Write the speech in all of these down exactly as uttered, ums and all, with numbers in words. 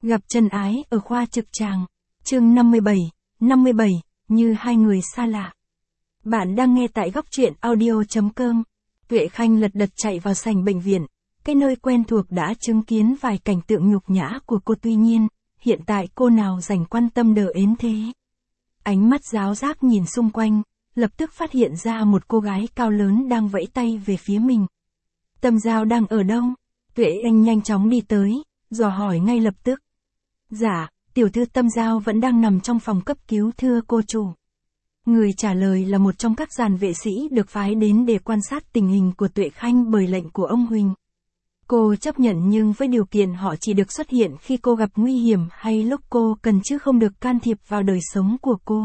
Gặp chân ái ở khoa trực tràng. Chương năm mươi bảy, năm mươi bảy, như hai người xa lạ. Bạn đang nghe tại góc truyện audio chấm com. Tuệ Khanh lật đật chạy vào sảnh bệnh viện, cái nơi quen thuộc đã chứng kiến vài cảnh tượng nhục nhã của cô, tuy nhiên, hiện tại cô nào dành quan tâm đờ ến thế. Ánh mắt giáo giác nhìn xung quanh, lập tức phát hiện ra một cô gái cao lớn đang vẫy tay về phía mình. Tâm Giao đang ở đâu? Tuệ Anh nhanh chóng đi tới, dò hỏi ngay lập tức. Dạ, tiểu thư Tâm Giao vẫn đang nằm trong phòng cấp cứu thưa cô chủ. Người trả lời là một trong các dàn vệ sĩ được phái đến để quan sát tình hình của Tuệ Khanh bởi lệnh của ông Huỳnh. Cô chấp nhận nhưng với điều kiện họ chỉ được xuất hiện khi cô gặp nguy hiểm hay lúc cô cần chứ không được can thiệp vào đời sống của cô.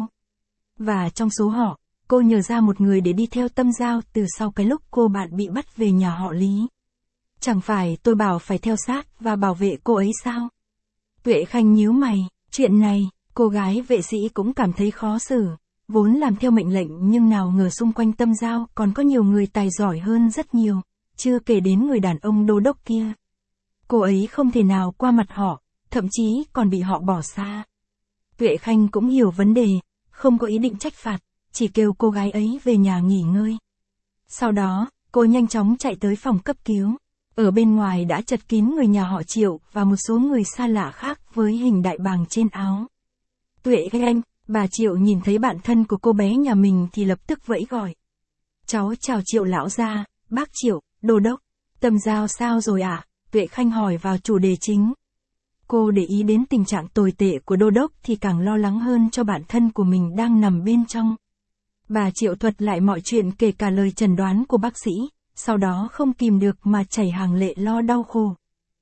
Và trong số họ, cô nhờ ra một người để đi theo Tâm Giao từ sau cái lúc cô bạn bị bắt về nhà họ Lý. Chẳng phải tôi bảo phải theo sát và bảo vệ cô ấy sao? Tuệ Khanh nhíu mày, chuyện này, cô gái vệ sĩ cũng cảm thấy khó xử, vốn làm theo mệnh lệnh nhưng nào ngờ xung quanh Tâm Giao còn có nhiều người tài giỏi hơn rất nhiều, chưa kể đến người đàn ông đô đốc kia. Cô ấy không thể nào qua mặt họ, thậm chí còn bị họ bỏ xa. Tuệ Khanh cũng hiểu vấn đề, không có ý định trách phạt, chỉ kêu cô gái ấy về nhà nghỉ ngơi. Sau đó, cô nhanh chóng chạy tới phòng cấp cứu. Ở bên ngoài đã chật kín người nhà họ Triệu và một số người xa lạ khác với hình đại bàng trên áo. Tuệ Khanh, bà Triệu nhìn thấy bạn thân của cô bé nhà mình thì lập tức vẫy gọi. Cháu chào Triệu lão gia, bác Triệu, đô đốc. Tâm Giao sao rồi ạ? À? Tuệ Khanh hỏi vào chủ đề chính. Cô để ý đến tình trạng tồi tệ của đô đốc thì càng lo lắng hơn cho bản thân của mình đang nằm bên trong. Bà Triệu thuật lại mọi chuyện kể cả lời chẩn đoán của bác sĩ, sau đó không kìm được mà chảy hàng lệ lo đau khổ.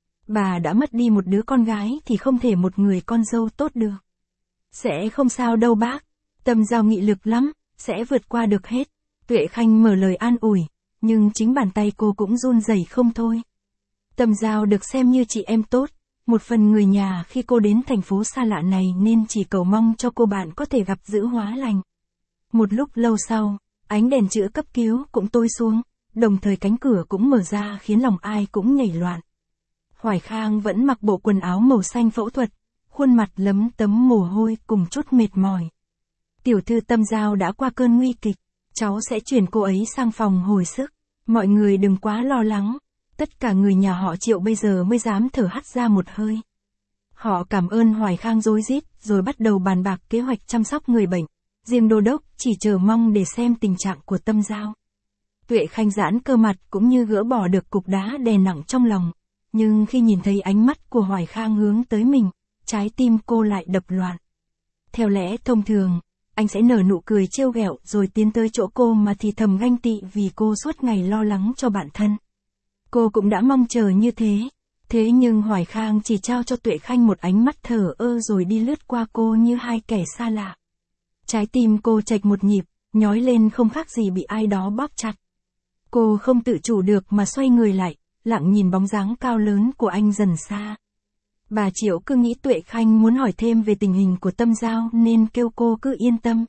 Bà đã mất đi một đứa con gái thì không thể một người con dâu tốt được. Sẽ không sao đâu bác, Tâm Giao nghị lực lắm, sẽ vượt qua được hết. Tuệ Khanh mở lời an ủi, nhưng chính bàn tay cô cũng run rẩy không thôi. Tâm Giao được xem như chị em tốt, một phần người nhà khi cô đến thành phố xa lạ này nên chỉ cầu mong cho cô bạn có thể gặp giữ hóa lành. Một lúc lâu sau, ánh đèn chữa cấp cứu cũng tối xuống, đồng thời cánh cửa cũng mở ra khiến lòng ai cũng nhảy loạn. Hoài Khang vẫn mặc bộ quần áo màu xanh phẫu thuật, khuôn mặt lấm tấm mồ hôi cùng chút mệt mỏi. Tiểu thư Tâm Giao đã qua cơn nguy kịch, cháu sẽ chuyển cô ấy sang phòng hồi sức. Mọi người đừng quá lo lắng, tất cả người nhà họ Triệu bây giờ mới dám thở hắt ra một hơi. Họ cảm ơn Hoài Khang rối rít rồi bắt đầu bàn bạc kế hoạch chăm sóc người bệnh. Riêng đô đốc chỉ chờ mong để xem tình trạng của Tâm Giao. Tuệ Khanh giãn cơ mặt cũng như gỡ bỏ được cục đá đè nặng trong lòng, nhưng khi nhìn thấy ánh mắt của Hoài Khang hướng tới mình, trái tim cô lại đập loạn. Theo lẽ thông thường, anh sẽ nở nụ cười trêu ghẹo rồi tiến tới chỗ cô mà thì thầm ganh tị vì cô suốt ngày lo lắng cho bản thân. Cô cũng đã mong chờ như thế, thế nhưng Hoài Khang chỉ trao cho Tuệ Khanh một ánh mắt thờ ơ rồi đi lướt qua cô như hai kẻ xa lạ. Trái tim cô chệch một nhịp, nhói lên không khác gì bị ai đó bóp chặt. Cô không tự chủ được mà xoay người lại, lặng nhìn bóng dáng cao lớn của anh dần xa. Bà Triệu cứ nghĩ Tuệ Khanh muốn hỏi thêm về tình hình của Tâm Giao nên kêu cô cứ yên tâm.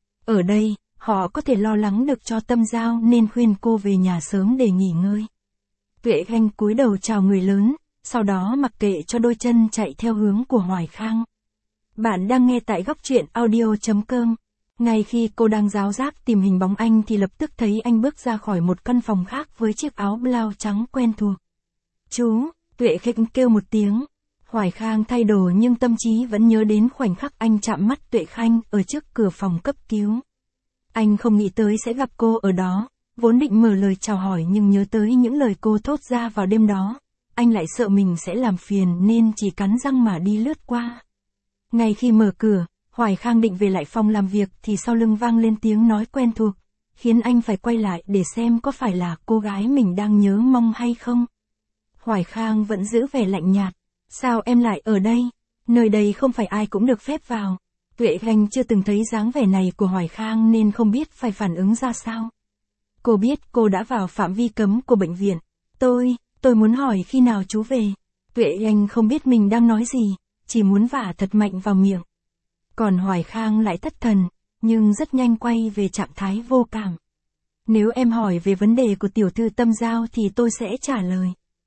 Ở đây, họ có thể lo lắng được cho Tâm Giao nên khuyên cô về nhà sớm để nghỉ ngơi. Tuệ Khanh cúi đầu chào người lớn, sau đó mặc kệ cho đôi chân chạy theo hướng của Hoài Khang. Bạn đang nghe tại góc truyện audio chấm com. Ngay khi cô đang ráo rác tìm hình bóng anh thì lập tức thấy anh bước ra khỏi một căn phòng khác với chiếc áo blau trắng quen thuộc. Chú, Tuệ Khanh kêu một tiếng. Hoài Khang thay đồ nhưng tâm trí vẫn nhớ đến khoảnh khắc anh chạm mắt Tuệ Khanh ở trước cửa phòng cấp cứu. Anh không nghĩ tới sẽ gặp cô ở đó, vốn định mở lời chào hỏi nhưng nhớ tới những lời cô thốt ra vào đêm đó. Anh lại sợ mình sẽ làm phiền nên chỉ cắn răng mà đi lướt qua. Ngay khi mở cửa, Hoài Khang định về lại phòng làm việc thì sau lưng vang lên tiếng nói quen thuộc, khiến anh phải quay lại để xem có phải là cô gái mình đang nhớ mong hay không. Hoài Khang vẫn giữ vẻ lạnh nhạt. Sao em lại ở đây? Nơi đây không phải ai cũng được phép vào. Tuệ Khanh chưa từng thấy dáng vẻ này của Hoài Khang nên không biết phải phản ứng ra sao. Cô biết cô đã vào phạm vi cấm của bệnh viện. Tôi, tôi muốn hỏi khi nào chú về. Tuệ Khanh không biết mình đang nói gì, chỉ muốn vả thật mạnh vào miệng. Còn Hoài Khang lại thất thần, nhưng rất nhanh quay về trạng thái vô cảm. Nếu em hỏi về vấn đề của tiểu thư Tâm Giao thì tôi sẽ trả lời.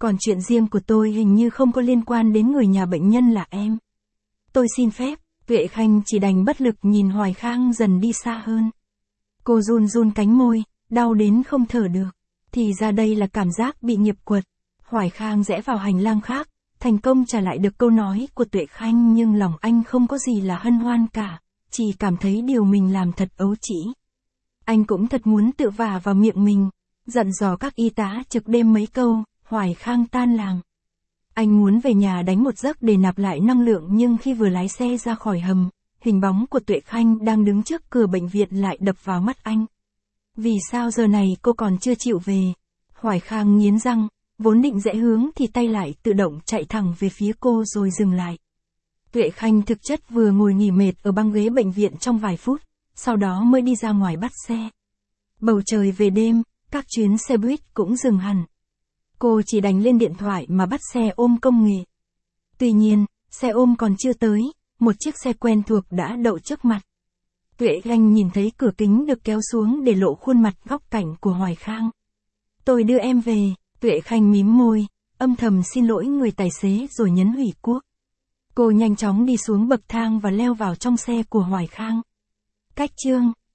Còn chuyện riêng của tôi hình như không có liên quan đến người nhà bệnh nhân là em. Tôi xin phép, Tuệ Khanh chỉ đành bất lực nhìn Hoài Khang dần đi xa hơn. Cô run run cánh môi, đau đến không thở được. Thì ra đây là cảm giác bị nghiệp quật. Hoài Khang rẽ vào hành lang khác, thành công trả lại được câu nói của Tuệ Khanh, nhưng lòng anh không có gì là hân hoan cả, chỉ cảm thấy điều mình làm thật ấu trĩ. Anh cũng thật muốn tự vả vào miệng mình, dặn dò các y tá trực đêm mấy câu. Hoài Khang tan làm. Anh muốn về nhà đánh một giấc để nạp lại năng lượng, nhưng khi vừa lái xe ra khỏi hầm, hình bóng của Tuệ Khanh đang đứng trước cửa bệnh viện lại đập vào mắt anh. Vì sao giờ này cô còn chưa chịu về? Hoài Khang nghiến răng, vốn định rẽ hướng thì tay lại tự động chạy thẳng về phía cô rồi dừng lại. Tuệ Khanh thực chất vừa ngồi nghỉ mệt ở băng ghế bệnh viện trong vài phút, sau đó mới đi ra ngoài bắt xe. Bầu trời về đêm, các chuyến xe buýt cũng dừng hẳn. Cô chỉ đành lên điện thoại mà bắt xe ôm công nghệ. Tuy nhiên, xe ôm còn chưa tới, một chiếc xe quen thuộc đã đậu trước mặt. Tuệ Khanh nhìn thấy cửa kính được kéo xuống để lộ khuôn mặt góc cạnh của Hoài Khang. Tôi đưa em về, Tuệ Khanh mím môi, âm thầm xin lỗi người tài xế rồi nhấn hủy cuốc. Cô nhanh chóng đi xuống bậc thang và leo vào trong xe của Hoài Khang. Cách chương